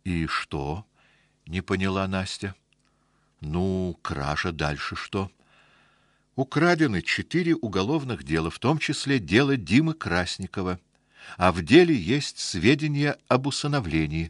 И что? Не поняла Настя. Ну, кража, дальше что? Украдены 4 уголовных дела, в том числе дело Димы Красникова. А в деле есть сведения об усыновлении.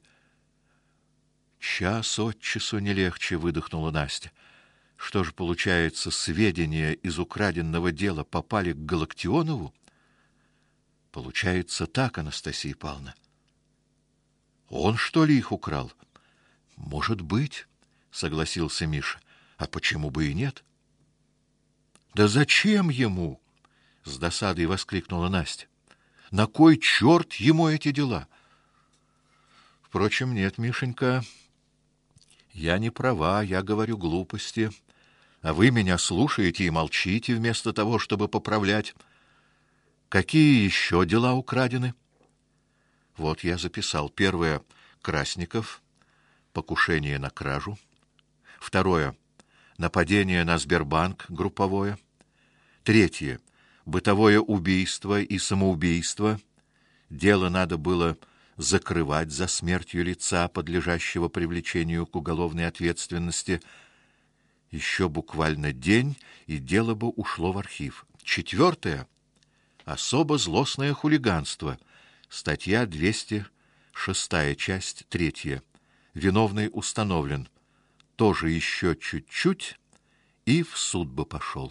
Час от часу не легче, выдохнула Настя. Что же получается, сведения из украденного дела попали к Галактионову? Получается так, Анастасия Павловна. Он что ли их украл? Может быть, согласился Миша. А почему бы и нет? Да зачем ему? С досадой воскликнула Настя. На кой черт ему эти дела? Впрочем, нет, Мишенька, я не права, я говорю глупости, а вы меня слушаете и молчите вместо того, чтобы поправлять. Какие еще дела украдены? Вот я записал. Первое — Красников, покушение на кражу. Второе — нападение на Сбербанк групповое. Третье — бытовое убийство и самоубийство. Дело надо было закрывать за смертью лица, подлежащего привлечению к уголовной ответственности. Еще буквально день, и дело бы ушло в архив. Четвертое — особо злостное хулиганство. Статья 206, часть 3. Виновный установлен. Тоже еще чуть-чуть, и в суд бы пошел.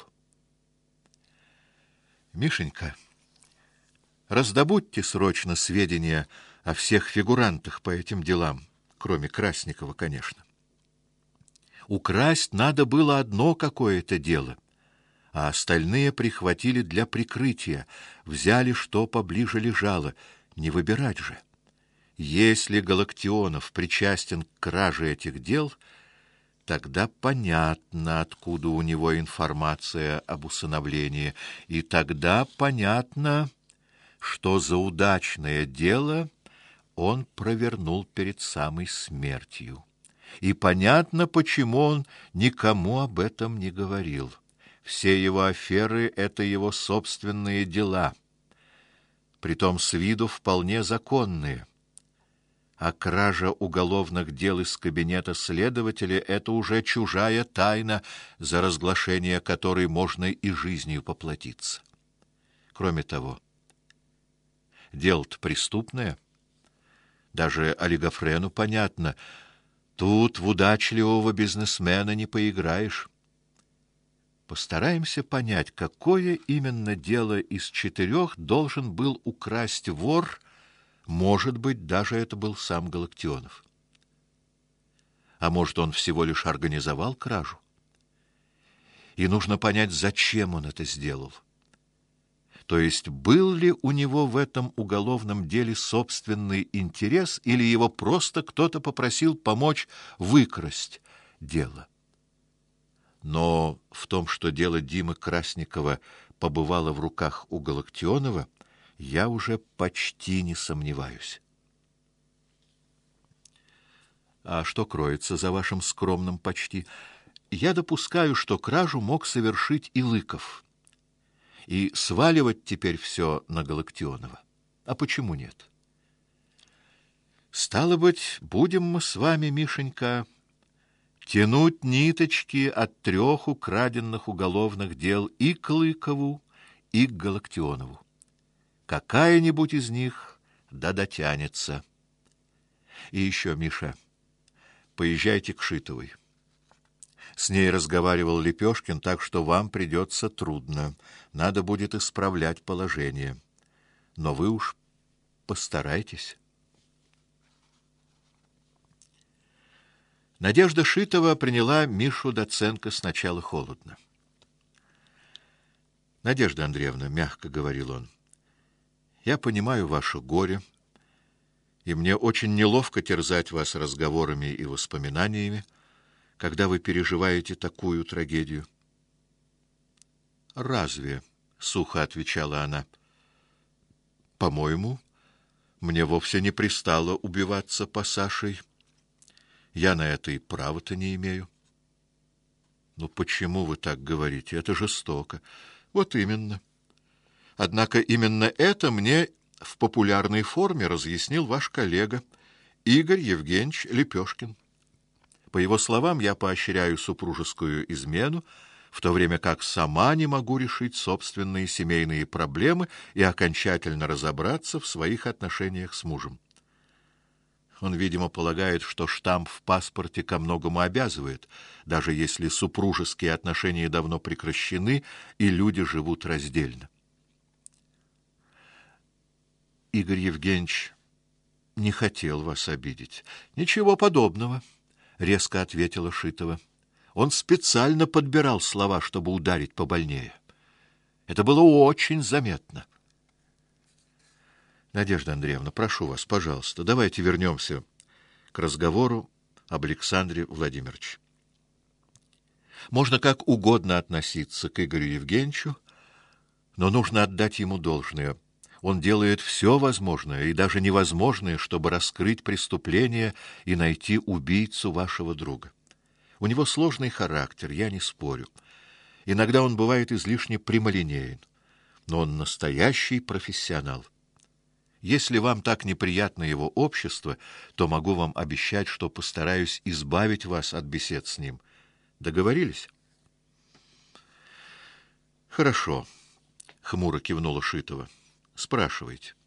Мишенька, раздобудьте срочно сведения о всех фигурантах по этим делам, кроме Красникова, конечно. Украсть надо было одно какое-то дело, а остальные прихватили для прикрытия, взяли, что поближе лежало, не выбирать же. Если Галактионов причастен к краже этих дел, тогда понятно, откуда у него информация об усыновлении, и тогда понятно, что за удачное дело он провернул перед самой смертью. И понятно, почему он никому об этом не говорил. Все его аферы — это его собственные дела, притом с виду вполне законные. А кража уголовных дел из кабинета следователя — это уже чужая тайна, за разглашение которой можно и жизнью поплатиться. Кроме того, дело-то преступное. Даже олигофрену понятно, тут в удачливого бизнесмена не поиграешь. Постараемся понять, какое именно дело из 4 должен был украсть вор. Может быть, даже это был сам Галактионов. А может, он всего лишь организовал кражу? И нужно понять, зачем он это сделал. То есть, был ли у него в этом уголовном деле собственный интерес, или его просто кто-то попросил помочь выкрасть дело. Но в том, что дело Димы Красникова побывало в руках у Галактионова, я уже почти не сомневаюсь. А что кроется за вашим скромным почти? Я допускаю, что кражу мог совершить и Лыков. И сваливать теперь все на Галактионова. А почему нет? Стало быть, будем мы с вами, Мишенька, тянуть ниточки от 3 украденных уголовных дел и к Лыкову, и к Галактионову. Какая-нибудь из них да дотянется. И еще, Миша, поезжайте к Шитовой. С ней разговаривал Лепешкин, так что вам придется трудно. Надо будет исправлять положение. Но вы уж постарайтесь. Надежда Шитова приняла Мишу Доценко сначала холодно. Надежда Андреевна, мягко говорил он, я понимаю ваше горе, и мне очень неловко терзать вас разговорами и воспоминаниями, когда вы переживаете такую трагедию. Разве? Сухо отвечала она. По-моему, мне вовсе не пристало убиваться по Сашей. Я на это и права-то не имею. Ну почему вы так говорите? Это жестоко. Вот именно. Однако именно это мне в популярной форме разъяснил ваш коллега, Игорь Евгеньевич Лепешкин. По его словам, я поощряю супружескую измену, в то время как сама не могу решить собственные семейные проблемы и окончательно разобраться в своих отношениях с мужем. Он, видимо, полагает, что штамп в паспорте ко многому обязывает, даже если супружеские отношения давно прекращены и люди живут раздельно. Игорь Евгеньевич не хотел вас обидеть. Ничего подобного, резко ответила Шитова. Он специально подбирал слова, чтобы ударить побольнее. Это было очень заметно. Надежда Андреевна, прошу вас, пожалуйста, давайте вернемся к разговору об Александре Владимировиче. Можно как угодно относиться к Игорю Евгеньевичу, но нужно отдать ему должное. Он делает все возможное и даже невозможное, чтобы раскрыть преступление и найти убийцу вашего друга. У него сложный характер, я не спорю. Иногда он бывает излишне прямолинеен, но он настоящий профессионал. Если вам так неприятно его общество, то могу вам обещать, что постараюсь избавить вас от бесед с ним. Договорились? Хорошо, хмуро кивнула Шитова. Спрашивайте.